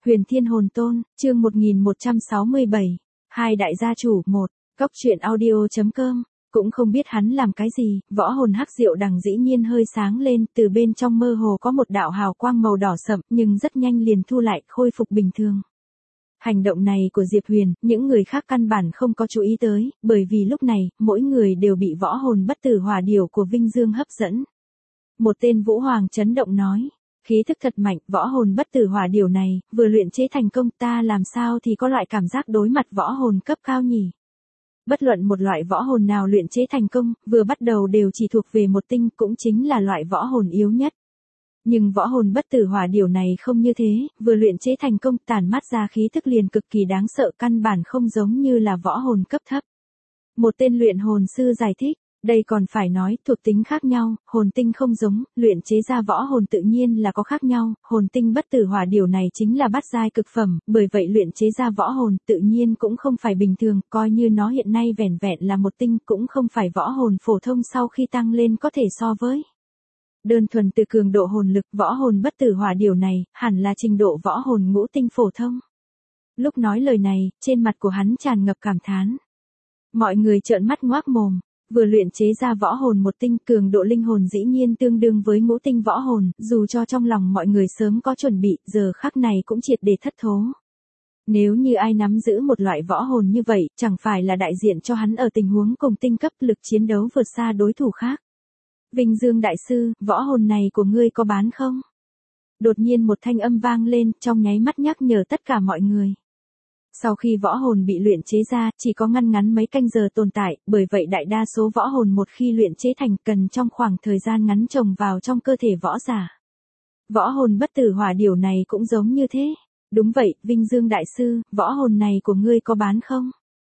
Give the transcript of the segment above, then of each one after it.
Huyền Thiên Hồn Tôn, chương 1167. Hai đại gia chủ 1. Cốc truyện audio.com. Cũng không biết hắn làm cái gì, võ hồn hắc diệu đằng dĩ nhiên hơi sáng lên, từ bên trong mơ hồ có một đạo hào quang màu đỏ sậm, nhưng rất nhanh liền thu lại, khôi phục bình thường. Hành động này của Diệp Huyền, những người khác căn bản không có chú ý tới, bởi vì lúc này, mỗi người đều bị võ hồn bất tử hỏa điểu của Vinh Dương hấp dẫn. Một tên Vũ Hoàng chấn động nói. Khí thức thật mạnh, võ hồn bất tử hỏa điểu này, vừa luyện chế thành công, ta làm sao thì có loại cảm giác đối mặt võ hồn cấp cao nhỉ? Bất luận một loại võ hồn nào luyện chế thành công, vừa bắt đầu đều chỉ thuộc về một tinh, cũng chính là loại võ hồn yếu nhất. Nhưng võ hồn bất tử hỏa điểu này không như thế, vừa luyện chế thành công, tản mát ra khí thức liền cực kỳ đáng sợ, căn bản không giống như là võ hồn cấp thấp. Một tên luyện hồn sư giải thích. Đây còn phải nói, thuộc tính khác nhau, hồn tinh không giống, luyện chế ra võ hồn tự nhiên là có khác nhau, hồn tinh bất tử hỏa điểu này chính là bát giai cực phẩm, bởi vậy luyện chế ra võ hồn tự nhiên cũng không phải bình thường, coi như nó hiện nay vẻn vẹn là một tinh cũng không phải võ hồn phổ thông sau khi tăng lên có thể so với. Đơn thuần từ cường độ hồn lực, võ hồn bất tử hỏa điểu này, hẳn là trình độ võ hồn ngũ tinh phổ thông. Lúc nói lời này, trên mặt của hắn tràn ngập cảm thán. Mọi người trợn mắt ngoác mồm. Vừa luyện chế ra võ hồn một tinh, cường độ linh hồn dĩ nhiên tương đương với ngũ tinh võ hồn, dù cho trong lòng mọi người sớm có chuẩn bị, giờ khắc này cũng triệt để thất thố. Nếu như ai nắm giữ một loại võ hồn như vậy, chẳng phải là đại diện cho hắn ở tình huống cùng tinh cấp, lực chiến đấu vượt xa đối thủ khác. Vinh Dương đại sư, võ hồn này của ngươi có bán không? Đột nhiên một thanh âm vang lên, trong nháy mắt nhắc nhở tất cả mọi người. Sau khi võ hồn bị luyện chế ra, chỉ có ngắn mấy canh giờ tồn tại, bởi vậy đại đa số võ hồn một khi luyện chế thành cần trong khoảng thời gian ngắn trồng vào trong cơ thể võ giả. Võ hồn bất tử hỏa điểu này cũng giống như thế. Đúng vậy, Vinh Dương đại sư, võ hồn này của ngươi có bán không?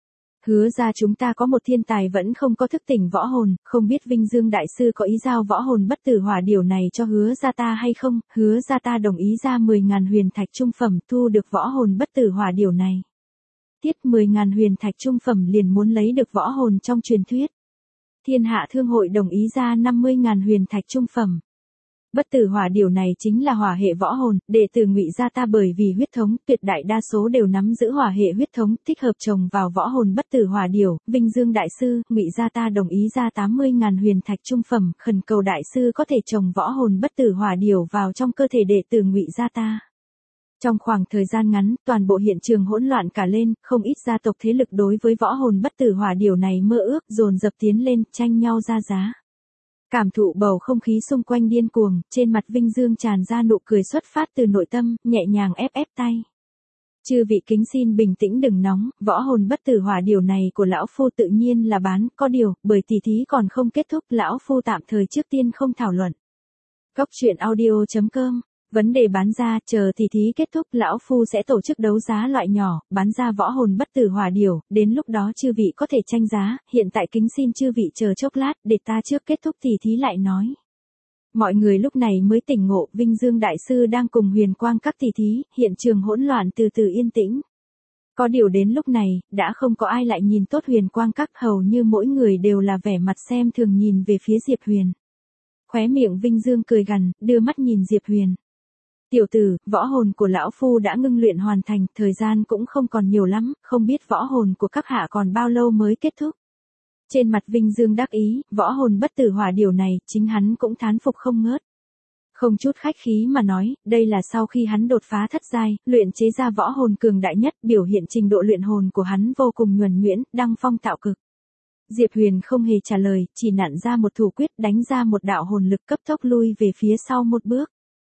Hứa ra chúng ta có một thiên tài vẫn không có thức tỉnh võ hồn, không biết Vinh Dương đại sư có ý giao võ hồn bất tử hỏa điểu này cho hứa ra ta hay không? Hứa ra ta đồng ý ra 10.000 huyền thạch trung phẩm thu được võ hồn bất tử hỏa điểu này. Tiết 10.000 huyền thạch trung phẩm liền muốn lấy được võ hồn trong truyền thuyết. Thiên hạ thương hội đồng ý ra 50.000 huyền thạch trung phẩm. Bất tử hỏa điểu này chính là hỏa hệ võ hồn, đệ tử Ngụy gia ta bởi vì huyết thống, tuyệt đại đa số đều nắm giữ hỏa hệ huyết thống, thích hợp trồng vào võ hồn bất tử hỏa điểu. Vinh Dương đại sư, Ngụy gia ta đồng ý ra 80.000 huyền thạch trung phẩm, khẩn cầu đại sư có thể trồng võ hồn bất tử hỏa điểu vào trong cơ thể đệ tử Ngụy gia ta. Trong khoảng thời gian ngắn, toàn bộ hiện trường hỗn loạn cả lên, không ít gia tộc thế lực đối với võ hồn bất tử hỏa điểu này mơ ước, dồn dập tiến lên, tranh nhau ra giá. Cảm thụ bầu không khí xung quanh điên cuồng, trên mặt Vinh Dương tràn ra nụ cười xuất phát từ nội tâm, nhẹ nhàng ép tay. Chư vị kính xin bình tĩnh đừng nóng, võ hồn bất tử hỏa điểu này của lão phu tự nhiên là bán, có điều, bởi tỷ thí còn không kết thúc, lão phu tạm thời trước tiên không thảo luận. Cốc truyện audio.com. Vấn đề bán ra, chờ tỷ thí kết thúc, lão phu sẽ tổ chức đấu giá loại nhỏ, bán ra võ hồn bất tử hỏa điểu, đến lúc đó chư vị có thể tranh giá, hiện tại kính xin chư vị chờ chốc lát, để ta trước kết thúc tỷ thí lại nói. Mọi người lúc này mới tỉnh ngộ, Vinh Dương đại sư đang cùng Huyền Quang các tỷ thí, hiện trường hỗn loạn từ từ yên tĩnh. Có điều đến lúc này, đã không có ai lại nhìn tốt Huyền Quang các, hầu như mỗi người đều là vẻ mặt xem thường nhìn về phía Diệp Huyền. Khóe miệng Vinh Dương cười gằn, đưa mắt nhìn Diệp Huyền. Tiểu tử, võ hồn của lão phu đã ngưng luyện hoàn thành, thời gian cũng không còn nhiều lắm, không biết võ hồn của các hạ còn bao lâu mới kết thúc. Trên mặt Vinh Dương đắc ý, võ hồn bất tử hỏa điểu này, chính hắn cũng thán phục không ngớt. Không chút khách khí mà nói, đây là sau khi hắn đột phá thất giai, luyện chế ra võ hồn cường đại nhất, biểu hiện trình độ luyện hồn của hắn vô cùng nhuần nhuyễn, đăng phong tạo cực. Diệp Huyền không hề trả lời, chỉ nặn ra một thủ quyết đánh ra một đạo hồn lực cấp tốc lui về phía sau một bước.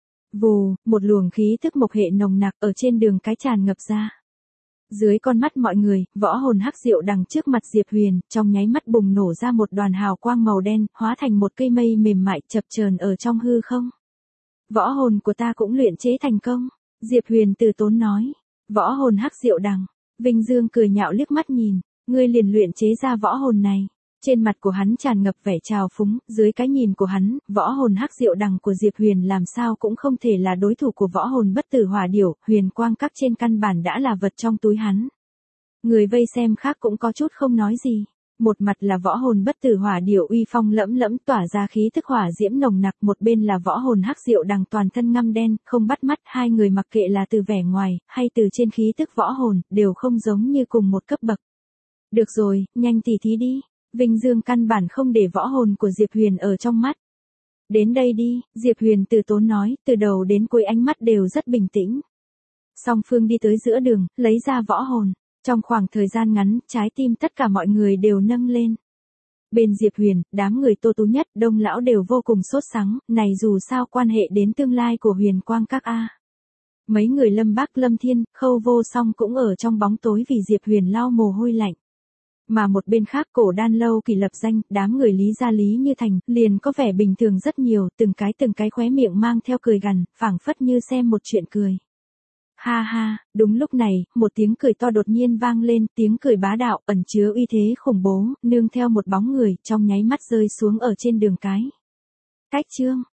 Vù, một luồng khí thức mộc hệ nồng nặc ở trên đường cái tràn ngập ra. Dưới con mắt mọi người, võ hồn hắc diệu đằng trước mặt Diệp Huyền, trong nháy mắt bùng nổ ra một đoàn hào quang màu đen, hóa thành một cây mây mềm mại chập chờn ở trong hư không. Võ hồn của ta cũng luyện chế thành công, Diệp Huyền từ tốn nói. Võ hồn hắc diệu đằng, Vinh Dương cười nhạo liếc mắt nhìn, ngươi liền luyện chế ra võ hồn này. Trên mặt của hắn tràn ngập vẻ trào phúng, dưới cái nhìn của hắn, võ hồn hắc diệu đằng của Diệp Huyền làm sao cũng không thể là đối thủ của võ hồn bất tử hỏa điểu, Huyền Quang các trên căn bản đã là vật trong túi hắn. Người vây xem khác cũng có chút không nói gì. Một mặt là võ hồn bất tử hỏa điểu uy phong lẫm lẫm tỏa ra khí tức hỏa diễm nồng nặc, một bên là võ hồn hắc diệu đằng toàn thân ngăm đen, không bắt mắt, hai người mặc kệ là từ vẻ ngoài, hay từ trên khí tức võ hồn, đều không giống như cùng một cấp bậc. Được rồi, nhanh tỉ thí đi. Vinh Dương căn bản không để võ hồn của Diệp Huyền ở trong mắt. Đến đây đi, Diệp Huyền từ tốn nói, từ đầu đến cuối ánh mắt đều rất bình tĩnh. Song phương đi tới giữa đường, lấy ra võ hồn. Trong khoảng thời gian ngắn, trái tim tất cả mọi người đều nâng lên. Bên Diệp Huyền, đám người Tô Tú Nhất, Đông lão đều vô cùng sốt sắng, này dù sao quan hệ đến tương lai của Huyền Quang các a. Mấy người Lâm Bác Lâm Thiên, Khâu Vô Song cũng ở trong bóng tối vì Diệp Huyền lau mồ hôi lạnh. Mà một bên khác Cổ Đan lâu kỳ lập danh, đám người Lý Gia Lý Như Thành, liền có vẻ bình thường rất nhiều, từng cái khóe miệng mang theo cười gằn, phảng phất như xem một chuyện cười. Ha ha, đúng lúc này, một tiếng cười to đột nhiên vang lên, tiếng cười bá đạo, ẩn chứa uy thế khủng bố, nương theo một bóng người, trong nháy mắt rơi xuống ở trên đường cái. Cách chương.